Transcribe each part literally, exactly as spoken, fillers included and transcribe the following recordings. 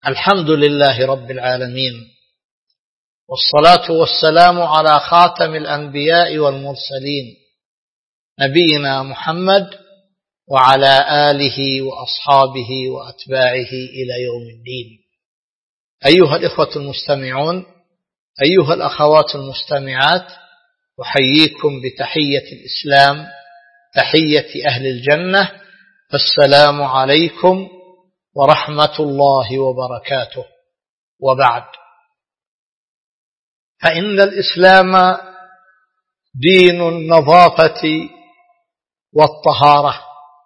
الحمد لله رب العالمين، والصلاة والسلام على خاتم الأنبياء والمرسلين نبينا محمد وعلى آله وأصحابه وأتباعه إلى يوم الدين. أيها الإخوة المستمعون، أيها الأخوات المستمعات، أحييكم بتحية الإسلام، تحية أهل الجنة، السلام عليكم ورحمة الله وبركاته. وبعد، فإن الإسلام دين النظافة والطهارة،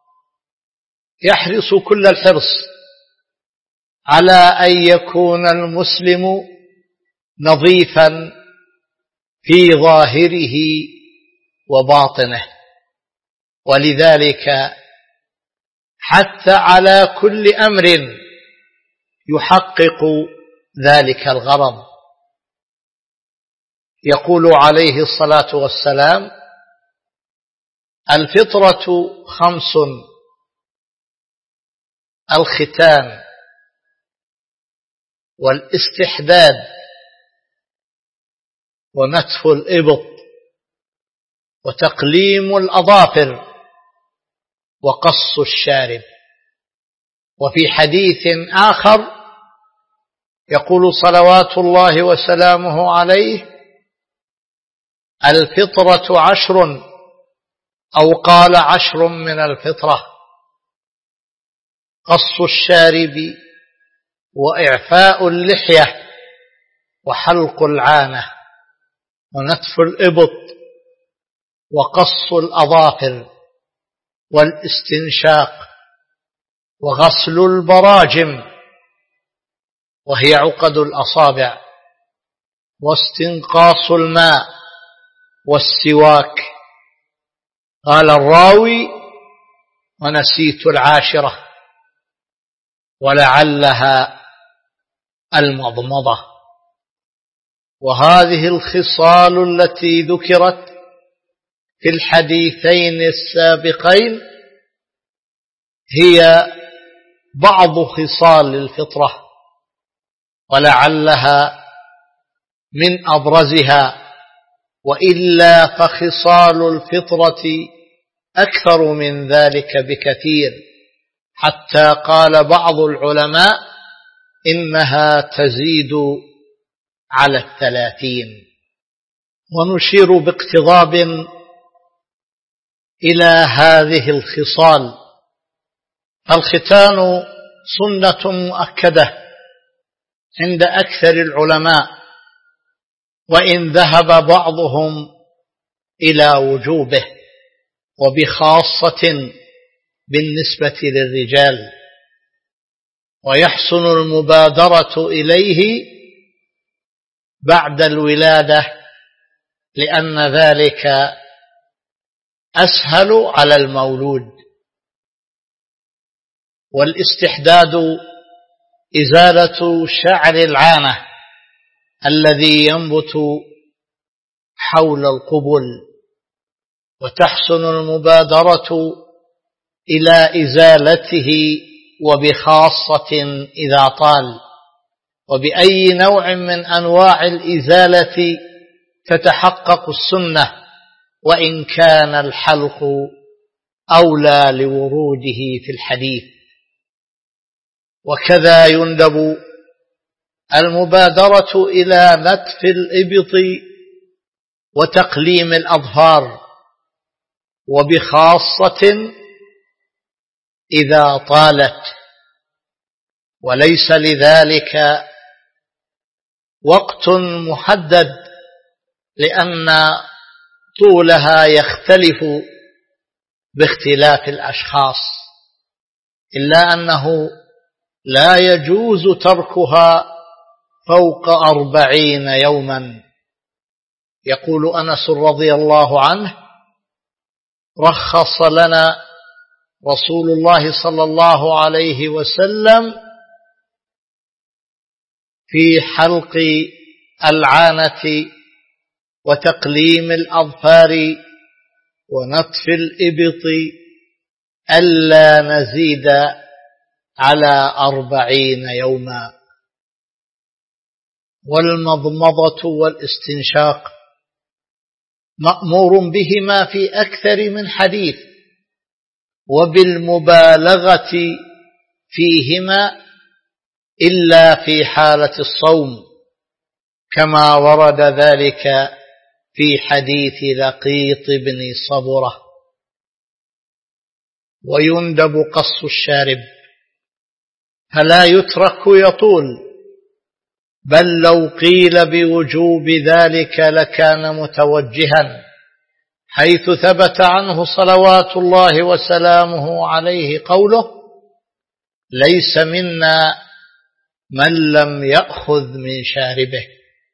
يحرص كل الحرص على أن يكون المسلم نظيفا في ظاهره وباطنه، ولذلك حث على كل أمر يحقق ذلك الغرض. يقول عليه الصلاة والسلام: الفطرة خمس: الختان، والاستحداد، ونتف الإبط، وتقليم الأظافر، وقص الشارب. وفي حديث آخر يقول صلوات الله وسلامه عليه: الفطرة عشر، أو قال عشر من الفطرة: قص الشارب، وإعفاء اللحية، وحلق العانة، ونتف الإبط، وقص الأظافر، والاستنشاق، وغسل البراجم وهي عقد الأصابع، واستنقاص الماء، والسواك. قال الراوي: ونسيت العاشرة، ولعلها المضمضة. وهذه الخصال التي ذكرت في الحديثين السابقين هي بعض خصال الفطرة، ولعلها من أبرزها، وإلا فخصال الفطرة أكثر من ذلك بكثير، حتى قال بعض العلماء إنها تزيد على الثلاثين. ونشير باقتضاب إلى هذه الخصال. الختان سنة مؤكدة عند أكثر العلماء، وإن ذهب بعضهم إلى وجوبه، وبخاصة بالنسبة للرجال، ويحسن المبادرة إليه بعد الولادة، لأن ذلك أسهل على المولود. والاستحداد إزالة شعر العانة الذي ينبت حول القبل، وتحسن المبادرة إلى إزالته، وبخاصة إذا طال. وبأي نوع من أنواع الإزالة تتحقق السنة، وإن كان الحلق أولى لوروده في الحديث. وكذا يندب المبادرة إلى نتف الإبط وتقليم الأظفار، وبخاصة إذا طالت، وليس لذلك وقت محدد، لأن طولها يختلف باختلاف الأشخاص، إلا أنه لا يجوز تركها فوق أربعين يوما. يقول أنس رضي الله عنه: رخص لنا رسول الله صلى الله عليه وسلم في حلق العانة، وتقليم الأظفار، ونتف الإبط، ألا نزيد على أربعين يوما. والمضمضة والاستنشاق مأمور بهما في أكثر من حديث، وبالمبالغة فيهما إلا في حالة الصوم، كما ورد ذلك في حديث لقيط بن صبرة. ويندب قص الشارب، فلا يترك يطول، بل لو قيل بوجوب ذلك لكان متوجها، حيث ثبت عنه صلوات الله وسلامه عليه قوله: ليس منا من لم يأخذ من شاربه.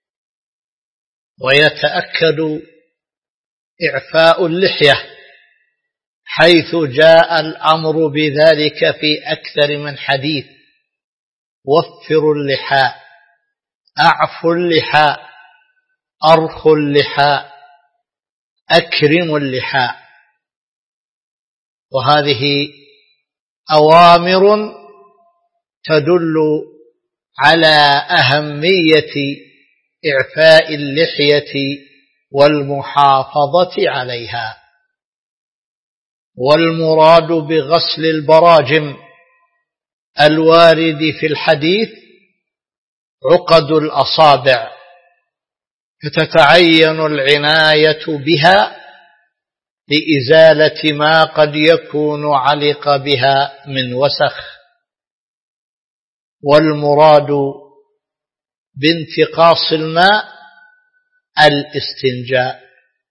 ويتأكد إعفاء اللحية، حيث جاء الأمر بذلك في أكثر من حديث: وفروا اللحاء، أعفوا اللحاء، أرخوا اللحاء، أكرموا اللحاء. وهذه أوامر تدل على أهمية إعفاء اللحية والمحافظة عليها. والمراد بغسل البراجم الوارد في الحديث عقد الأصابع، فتتعين العناية بها لإزالة ما قد يكون علق بها من وسخ. والمراد بانتقاص الماء الاستنجاء.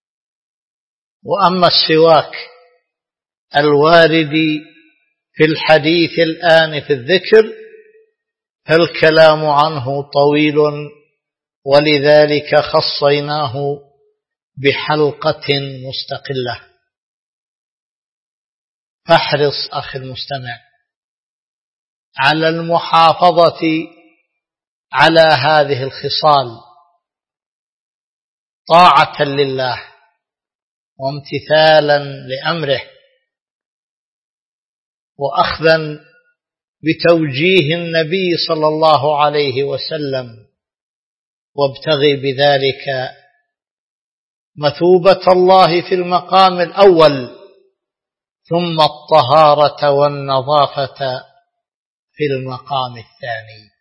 وأما السواك الوارد في الحديث الآن في الذكر فالكلام عنه طويل، ولذلك خصيناه بحلقة مستقلة. فاحرص أخي المستمع على المحافظة على هذه الخصال طاعة لله وامتثالا لأمره، وأخذا بتوجيه النبي صلى الله عليه وسلم، وابتغي بذلك مثوبة الله في المقام الأول، ثم الطهارة والنظافة في المقام الثاني.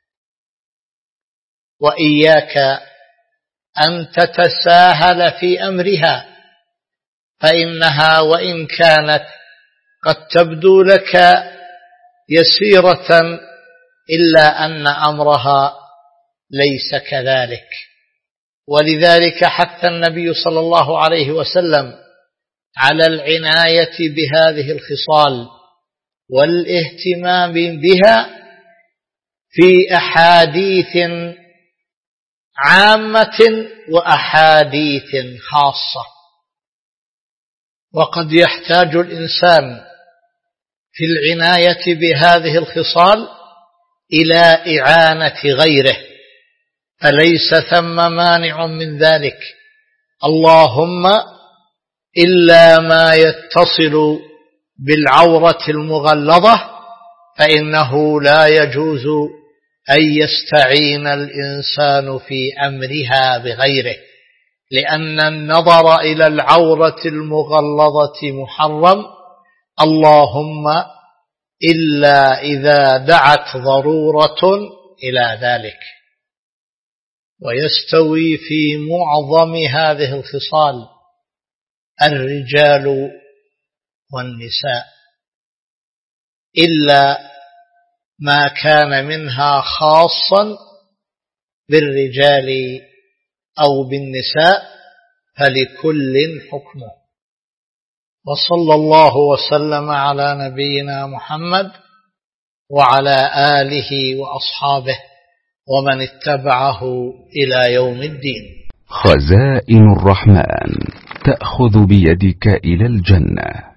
وإياك أن تتساهل في أمرها، فإنها وإن كانت قد تبدو لك يسيرة إلا أن أمرها ليس كذلك. ولذلك حث النبي صلى الله عليه وسلم على العناية بهذه الخصال والاهتمام بها في أحاديث عامة وأحاديث خاصة. وقد يحتاج الإنسان في العناية بهذه الخصال إلى إعانة غيره، فليس ثم مانع من ذلك، اللهم إلا ما يتصل بالعورة المغلظة، فإنه لا يجوز أن يستعين الإنسان في أمرها بغيره، لأن النظر إلى العورة المغلظة محرم، اللهم إلا إذا دعت ضرورة إلى ذلك. ويستوي في معظم هذه الخصال الرجال والنساء، إلا ما كان منها خاصا بالرجال أو بالنساء، فلكل حكمه. وصلى الله وسلم على نبينا محمد وعلى آله وأصحابه ومن اتبعه إلى يوم الدين. خزائن الرحمن تأخذ بيدك إلى الجنة.